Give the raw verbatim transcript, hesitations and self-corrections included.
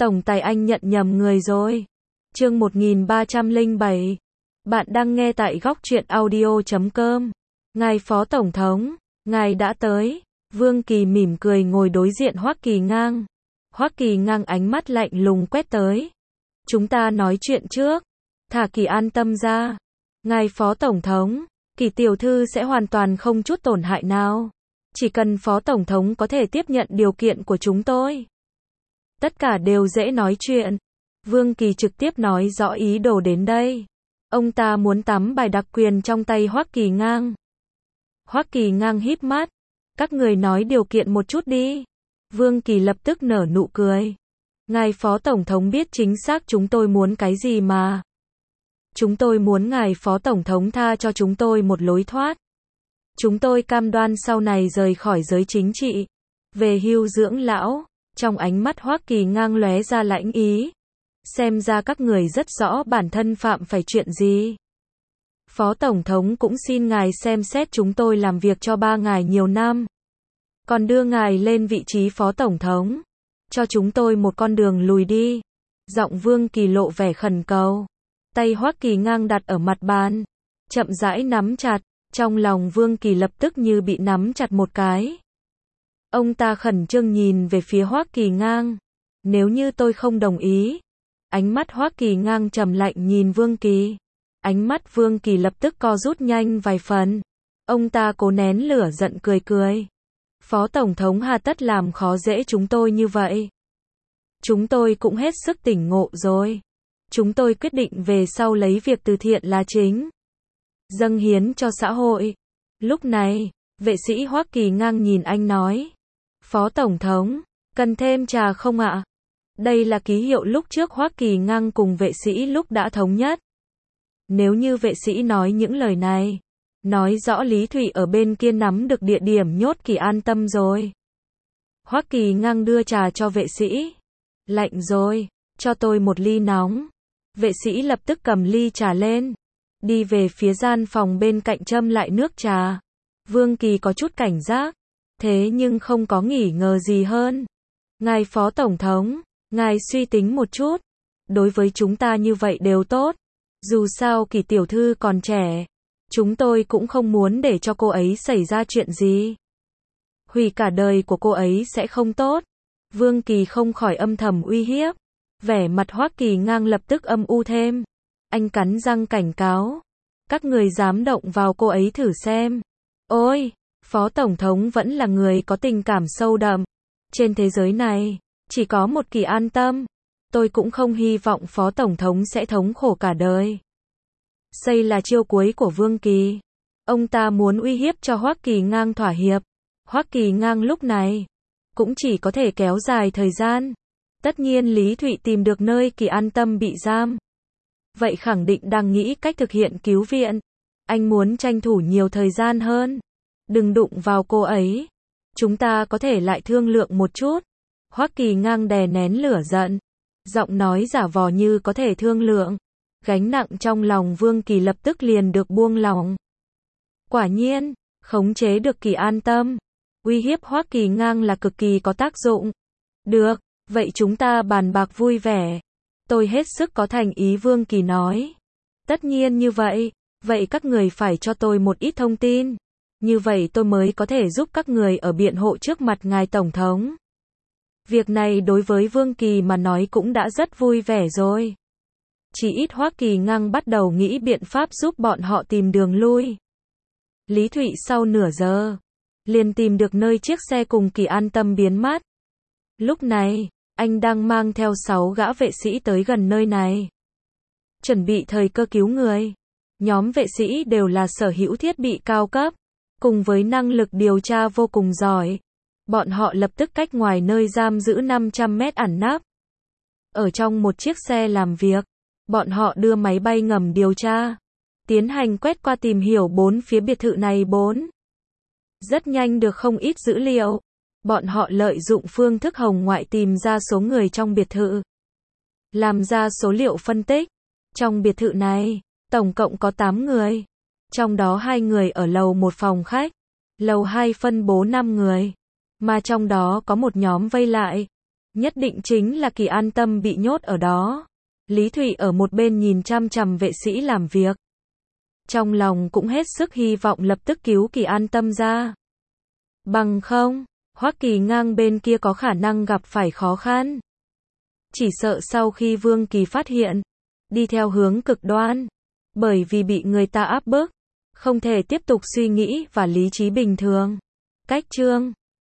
Tổng tài anh nhận nhầm người rồi. Chương một nghìn ba trăm lẻ bảy. Bạn đang nghe tại góc truyện audio chấm com. Ngài Phó Tổng thống, ngài đã tới. Vương Kỳ mỉm cười ngồi đối diện Hoắc Kỳ Ngang. Hoắc Kỳ Ngang ánh mắt lạnh lùng quét tới. Chúng ta nói chuyện trước. Thả Kỳ an tâm ra. Ngài Phó Tổng thống, Kỳ tiểu thư sẽ hoàn toàn không chút tổn hại nào. Chỉ cần Phó Tổng thống có thể tiếp nhận điều kiện của chúng tôi. Tất cả đều dễ nói chuyện. Vương Kỳ trực tiếp nói rõ ý đồ đến đây. Ông ta muốn tắm bài đặc quyền trong tay Hoắc Kỳ Ngang. Hoắc Kỳ Ngang híp mắt. Các người nói điều kiện một chút đi. Vương Kỳ lập tức nở nụ cười. Ngài Phó Tổng thống biết chính xác chúng tôi muốn cái gì mà. Chúng tôi muốn ngài Phó Tổng thống tha cho chúng tôi một lối thoát. Chúng tôi cam đoan sau này rời khỏi giới chính trị. Về hưu dưỡng lão. Trong ánh mắt Hoắc Kỳ Ngang lóe ra lãnh ý. Xem ra các người rất rõ bản thân phạm phải chuyện gì. Phó Tổng thống cũng xin ngài xem xét chúng tôi làm việc cho ba ngài nhiều năm. Còn đưa ngài lên vị trí Phó Tổng thống. Cho chúng tôi một con đường lùi đi. Giọng Vương Kỳ lộ vẻ khẩn cầu. Tay Hoắc Kỳ Ngang đặt ở mặt bàn. Chậm rãi nắm chặt. Trong lòng Vương Kỳ lập tức như bị nắm chặt một cái. Ông ta khẩn trương nhìn về phía Hoắc Kỳ Ngang. Nếu như tôi không đồng ý. Ánh mắt Hoắc Kỳ Ngang trầm lạnh nhìn Vương Kỳ. Ánh mắt Vương Kỳ lập tức co rút nhanh vài phần. Ông ta cố nén lửa giận cười cười. Phó Tổng thống hà tất làm khó dễ chúng tôi như vậy. Chúng tôi cũng hết sức tỉnh ngộ rồi. Chúng tôi quyết định về sau lấy việc từ thiện là chính. Dâng hiến cho xã hội. Lúc này, vệ sĩ Hoắc Kỳ Ngang nhìn anh nói. Phó Tổng thống, cần thêm trà không ạ? Đây là ký hiệu lúc trước Hoắc Kỳ Ngang cùng vệ sĩ lúc đã thống nhất. Nếu như vệ sĩ nói những lời này, nói rõ Lý Thụy ở bên kia nắm được địa điểm nhốt Kỳ an tâm rồi. Hoắc Kỳ Ngang đưa trà cho vệ sĩ. Lạnh rồi, cho tôi một ly nóng. Vệ sĩ lập tức cầm ly trà lên. Đi về phía gian phòng bên cạnh châm lại nước trà. Vương Kỳ có chút cảnh giác. Thế nhưng không có nghi ngờ gì hơn. Ngài Phó Tổng thống, ngài suy tính một chút. Đối với chúng ta như vậy đều tốt. Dù sao Kỳ tiểu thư còn trẻ. Chúng tôi cũng không muốn để cho cô ấy xảy ra chuyện gì. Hủy cả đời của cô ấy sẽ không tốt. Vương Kỳ không khỏi âm thầm uy hiếp. Vẻ mặt Hoắc Kỳ Ngang lập tức âm u thêm. Anh cắn răng cảnh cáo. Các người dám động vào cô ấy thử xem. Ôi! Phó Tổng thống vẫn là người có tình cảm sâu đậm. Trên thế giới này, chỉ có một Kỳ an tâm. Tôi cũng không hy vọng Phó Tổng thống sẽ thống khổ cả đời. Đây là chiêu cuối của Vương Kỳ. Ông ta muốn uy hiếp cho Hoắc Kỳ Ngang thỏa hiệp. Hoắc Kỳ Ngang lúc này, cũng chỉ có thể kéo dài thời gian. Tất nhiên Lý Thụy tìm được nơi Kỳ an tâm bị giam. Vậy khẳng định đang nghĩ cách thực hiện cứu viện. Anh muốn tranh thủ nhiều thời gian hơn. Đừng đụng vào cô ấy. Chúng ta có thể lại thương lượng một chút. Hoắc Kỳ Ngang đè nén lửa giận. Giọng nói giả vờ như có thể thương lượng. Gánh nặng trong lòng Vương Kỳ lập tức liền được buông lỏng. Quả nhiên, khống chế được Kỳ an tâm. Uy hiếp Hoắc Kỳ Ngang là cực kỳ có tác dụng. Được, vậy chúng ta bàn bạc vui vẻ. Tôi hết sức có thành ý Vương Kỳ nói. Tất nhiên như vậy, vậy các người phải cho tôi một ít thông tin. Như vậy tôi mới có thể giúp các người ở biện hộ trước mặt ngài Tổng thống. Việc này đối với Vương Kỳ mà nói cũng đã rất vui vẻ rồi. Chỉ ít Hoắc Kỳ Ngang bắt đầu nghĩ biện pháp giúp bọn họ tìm đường lui. Lý Thụy sau nửa giờ, liền tìm được nơi chiếc xe cùng Kỳ an tâm biến mất. Lúc này, anh đang mang theo sáu gã vệ sĩ tới gần nơi này. Chuẩn bị thời cơ cứu người. Nhóm vệ sĩ đều là sở hữu thiết bị cao cấp. Cùng với năng lực điều tra vô cùng giỏi. Bọn họ lập tức cách ngoài nơi giam giữ năm trăm mét ẩn nấp. Ở trong một chiếc xe làm việc, bọn họ đưa máy bay ngầm điều tra. Tiến hành quét qua tìm hiểu bốn phía biệt thự này bốn. Rất nhanh được không ít dữ liệu. Bọn họ lợi dụng phương thức hồng ngoại tìm ra số người trong biệt thự. Làm ra số liệu phân tích. Trong biệt thự này, tổng cộng có tám người. Trong đó hai người ở lầu một phòng khách. Lầu hai phân bố năm người. Mà trong đó có một nhóm vây lại. Nhất định chính là Kỳ An Tâm bị nhốt ở đó. Lý Thụy ở một bên nhìn chằm chằm vệ sĩ làm việc. Trong lòng cũng hết sức hy vọng lập tức cứu Kỳ An Tâm ra. Bằng không, Hoắc Kỳ Ngang bên kia có khả năng gặp phải khó khăn. Chỉ sợ sau khi Vương Kỳ phát hiện, đi theo hướng cực đoan, bởi vì bị người ta áp bức, không thể tiếp tục suy nghĩ và lý trí bình thường. Cách chương